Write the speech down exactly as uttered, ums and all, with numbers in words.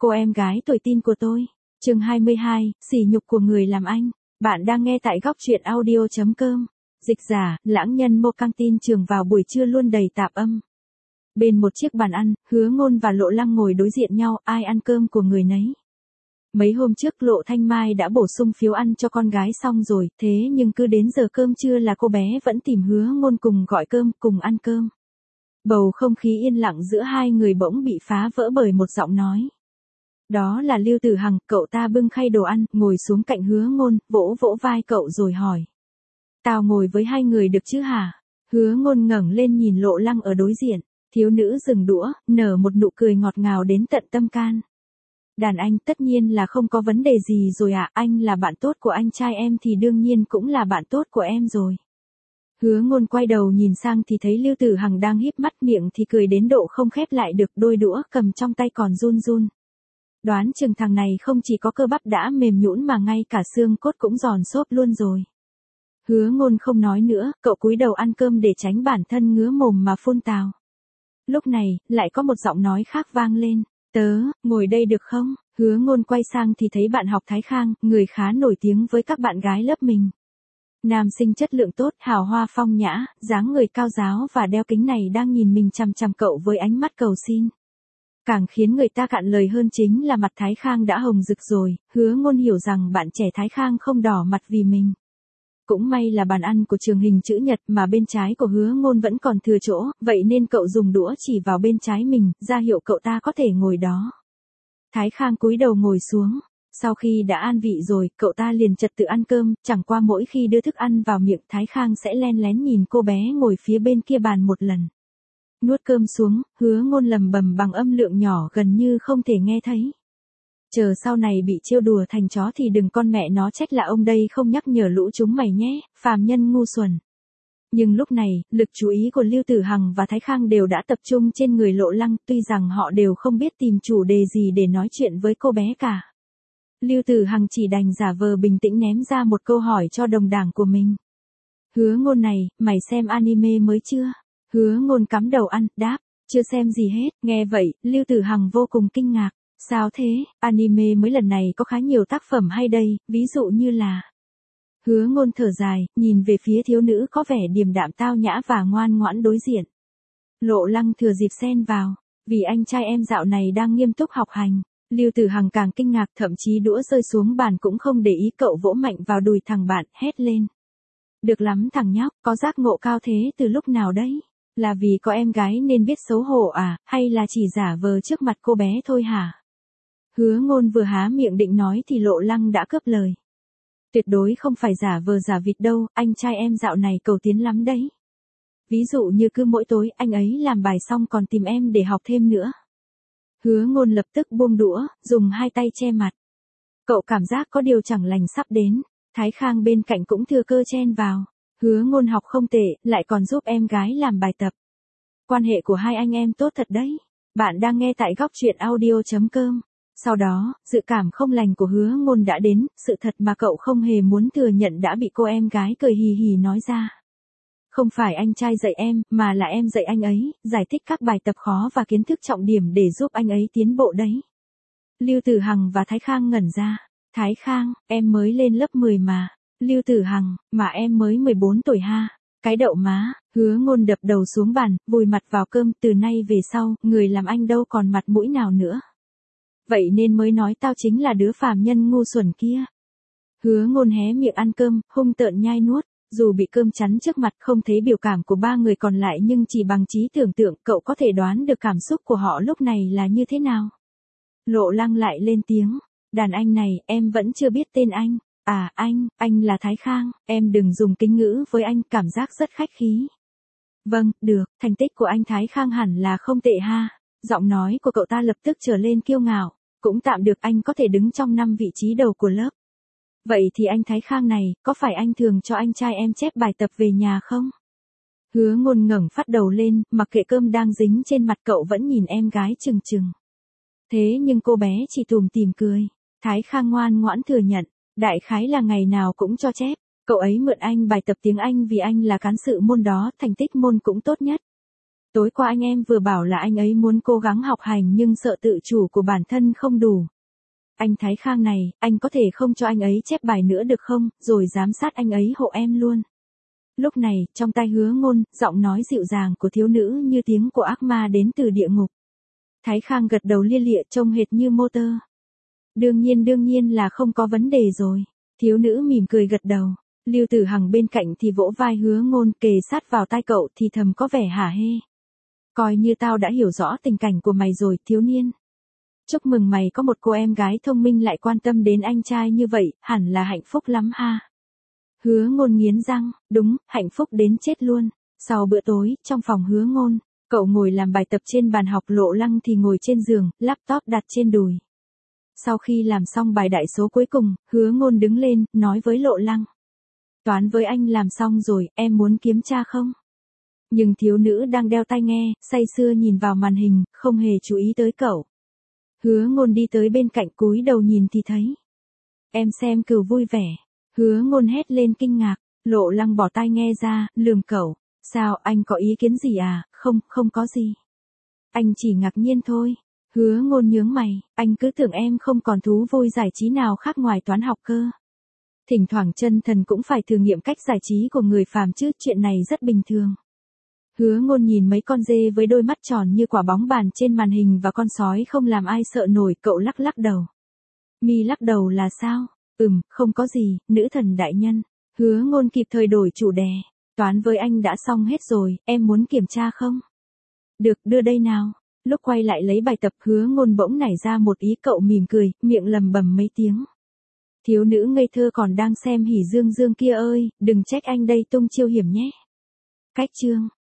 Cô em gái tuổi teen của tôi. Chương hai mươi hai, sỉ nhục của người làm anh. Bạn đang nghe tại góc truyện audio chấm com. Dịch giả, lãng nhân mô căng tin trường vào buổi trưa luôn đầy tạp âm. Bên một chiếc bàn ăn, Hứa Ngôn và Lộ Lăng ngồi đối diện nhau, ai ăn cơm của người nấy. Mấy hôm trước Lộ Thanh Mai đã bổ sung phiếu ăn cho con gái xong rồi, thế nhưng cứ đến giờ cơm trưa là cô bé vẫn tìm Hứa Ngôn cùng gọi cơm, cùng ăn cơm. Bầu không khí yên lặng giữa hai người bỗng bị phá vỡ bởi một giọng nói. Đó là Lưu Tử Hằng, cậu ta bưng khay đồ ăn, ngồi xuống cạnh Hứa Ngôn, vỗ vỗ vai cậu rồi hỏi. Tao ngồi với hai người được chứ hả? Hứa Ngôn ngẩng lên nhìn Lộ Lăng ở đối diện, thiếu nữ dừng đũa, nở một nụ cười ngọt ngào đến tận tâm can. Đàn anh tất nhiên là không có vấn đề gì rồi ạ, à, anh là bạn tốt của anh trai em thì đương nhiên cũng là bạn tốt của em rồi. Hứa Ngôn quay đầu nhìn sang thì thấy Lưu Tử Hằng đang híp mắt, miệng thì cười đến độ không khép lại được, đôi đũa cầm trong tay còn run run. Đoán chừng thằng này không chỉ có cơ bắp đã mềm nhũn mà ngay cả xương cốt cũng giòn xốp luôn rồi. Hứa Ngôn không nói nữa, cậu cúi đầu ăn cơm để tránh bản thân ngứa mồm mà phun tào. Lúc này, lại có một giọng nói khác vang lên. Tớ, ngồi đây được không? Hứa Ngôn quay sang thì thấy bạn học Thái Khang, người khá nổi tiếng với các bạn gái lớp mình. Nam sinh chất lượng tốt, hào hoa phong nhã, dáng người cao ráo và đeo kính này đang nhìn mình chằm chằm cậu với ánh mắt cầu xin. Càng khiến người ta cạn lời hơn chính là mặt Thái Khang đã hồng rực rồi, Hứa Ngôn hiểu rằng bạn trẻ Thái Khang không đỏ mặt vì mình. Cũng may là bàn ăn của trường hình chữ nhật mà bên trái của Hứa Ngôn vẫn còn thừa chỗ, vậy nên cậu dùng đũa chỉ vào bên trái mình, ra hiệu cậu ta có thể ngồi đó. Thái Khang cúi đầu ngồi xuống. Sau khi đã an vị rồi, cậu ta liền trật tự ăn cơm, chẳng qua mỗi khi đưa thức ăn vào miệng Thái Khang sẽ len lén nhìn cô bé ngồi phía bên kia bàn một lần. Nuốt cơm xuống, Hứa Ngôn lầm bầm bằng âm lượng nhỏ gần như không thể nghe thấy. Chờ sau này bị trêu đùa thành chó thì đừng con mẹ nó trách là ông đây không nhắc nhở lũ chúng mày nhé, phàm nhân ngu xuẩn. Nhưng lúc này, lực chú ý của Lưu Tử Hằng và Thái Khang đều đã tập trung trên người Lộ Lăng, tuy rằng họ đều không biết tìm chủ đề gì để nói chuyện với cô bé cả. Lưu Tử Hằng chỉ đành giả vờ bình tĩnh ném ra một câu hỏi cho đồng đảng của mình. Hứa Ngôn này, mày xem anime mới chưa? Hứa Ngôn cắm đầu ăn, đáp, chưa xem gì hết. Nghe vậy, Lưu Tử Hằng vô cùng kinh ngạc. Sao thế, anime mới lần này có khá nhiều tác phẩm hay đây, ví dụ như là... Hứa Ngôn thở dài, nhìn về phía thiếu nữ có vẻ điềm đạm tao nhã và ngoan ngoãn đối diện. Lộ Lăng thừa dịp xen vào, vì anh trai em dạo này đang nghiêm túc học hành. Lưu Tử Hằng càng kinh ngạc, thậm chí đũa rơi xuống bàn cũng không để ý, cậu vỗ mạnh vào đùi thằng bạn, hét lên. Được lắm thằng nhóc, có giác ngộ cao thế từ lúc nào đấy? Là vì có em gái nên biết xấu hổ à, hay là chỉ giả vờ trước mặt cô bé thôi hả? Hứa Ngôn vừa há miệng định nói thì Lộ Lăng đã cướp lời. Tuyệt đối không phải giả vờ giả vịt đâu, anh trai em dạo này cầu tiến lắm đấy. Ví dụ như cứ mỗi tối anh ấy làm bài xong còn tìm em để học thêm nữa. Hứa Ngôn lập tức buông đũa, dùng hai tay che mặt. Cậu cảm giác có điều chẳng lành sắp đến. Thái Khang bên cạnh cũng thừa cơ chen vào. Hứa Ngôn học không tệ, lại còn giúp em gái làm bài tập. Quan hệ của hai anh em tốt thật đấy. Bạn đang nghe tại góc truyện audio chấm com. Sau đó, dự cảm không lành của Hứa Ngôn đã đến, sự thật mà cậu không hề muốn thừa nhận đã bị cô em gái cười hì hì nói ra. Không phải anh trai dạy em, mà là em dạy anh ấy, giải thích các bài tập khó và kiến thức trọng điểm để giúp anh ấy tiến bộ đấy. Lưu Tử Hằng và Thái Khang ngẩn ra. Thái Khang, em mới lên lớp mười mà. Lưu Tử Hằng, mà em mới mười bốn tuổi ha. Cái đậu má. Hứa Ngôn đập đầu xuống bàn, vùi mặt vào cơm, từ nay về sau, người làm anh đâu còn mặt mũi nào nữa. Vậy nên mới nói tao chính là đứa phàm nhân ngu xuẩn kia. Hứa Ngôn hé miệng ăn cơm, hung tợn nhai nuốt. Dù bị cơm chắn trước mặt không thấy biểu cảm của ba người còn lại nhưng chỉ bằng trí tưởng tượng cậu có thể đoán được cảm xúc của họ lúc này là như thế nào. Lộ Lăng lại lên tiếng. Đàn anh này, em vẫn chưa biết tên anh. À, anh, anh là Thái Khang, em đừng dùng kính ngữ với anh, cảm giác rất khách khí. Vâng, được, thành tích của anh Thái Khang hẳn là không tệ ha. Giọng nói của cậu ta lập tức trở lên kiêu ngạo, cũng tạm được, anh có thể đứng trong năm vị trí đầu của lớp. Vậy thì anh Thái Khang này, có phải anh thường cho anh trai em chép bài tập về nhà không? Hứa Ngôn ngẩng phát đầu lên, mặc kệ cơm đang dính trên mặt cậu vẫn nhìn em gái chừng chừng. Thế nhưng cô bé chỉ tủm tỉm cười. Thái Khang ngoan ngoãn thừa nhận, đại khái là ngày nào cũng cho chép. Cậu ấy mượn anh bài tập tiếng Anh vì anh là cán sự môn đó, thành tích môn cũng tốt nhất. Tối qua anh em vừa bảo là anh ấy muốn cố gắng học hành nhưng sợ tự chủ của bản thân không đủ. Anh Thái Khang này, anh có thể không cho anh ấy chép bài nữa được không, rồi giám sát anh ấy hộ em luôn. Lúc này, trong tai Hứa Ngôn, giọng nói dịu dàng của thiếu nữ như tiếng của ác ma đến từ địa ngục. Thái Khang gật đầu lia lịa trông hệt như mô tơ. Đương nhiên đương nhiên là không có vấn đề rồi. Thiếu nữ mỉm cười gật đầu. Lưu Tử Hằng bên cạnh thì vỗ vai Hứa Ngôn kề sát vào tai cậu thì thầm có vẻ hả hê. Coi như tao đã hiểu rõ tình cảnh của mày rồi, thiếu niên. Chúc mừng mày có một cô em gái thông minh lại quan tâm đến anh trai như vậy, hẳn là hạnh phúc lắm ha. Hứa Ngôn nghiến răng, đúng, hạnh phúc đến chết luôn. Sau bữa tối, trong phòng Hứa Ngôn, cậu ngồi làm bài tập trên bàn học, Lộ Lăng thì ngồi trên giường, laptop đặt trên đùi. Sau khi làm xong bài đại số cuối cùng, Hứa Ngôn đứng lên, nói với Lộ Lăng. Toán với anh làm xong rồi, em muốn kiểm tra không? Nhưng thiếu nữ đang đeo tai nghe, say sưa nhìn vào màn hình, không hề chú ý tới cậu. Hứa Ngôn đi tới bên cạnh cúi đầu nhìn thì thấy. Em xem Cừu vui vẻ. Hứa Ngôn hét lên kinh ngạc, Lộ Lăng bỏ tai nghe ra, lườm cậu. Sao, anh có ý kiến gì à? Không, không có gì. Anh chỉ ngạc nhiên thôi. Hứa Ngôn nhướng mày, anh cứ tưởng em không còn thú vui giải trí nào khác ngoài toán học cơ. Thỉnh thoảng chân thần cũng phải thử nghiệm cách giải trí của người phàm chứ, chuyện này rất bình thường. Hứa Ngôn nhìn mấy con dê với đôi mắt tròn như quả bóng bàn trên màn hình và con sói không làm ai sợ nổi, cậu lắc lắc đầu. Mi lắc đầu là sao? Ừm, không có gì, nữ thần đại nhân. Hứa Ngôn kịp thời đổi chủ đề. Toán với anh đã xong hết rồi, em muốn kiểm tra không? Được, đưa đây nào. Lúc quay lại lấy bài tập, Hứa Ngôn bỗng nảy ra một ý, cậu mỉm cười, miệng lầm bầm mấy tiếng. Thiếu nữ ngây thơ còn đang xem hỉ dương dương kia ơi, đừng trách anh đây tung chiêu hiểm nhé. Cách chương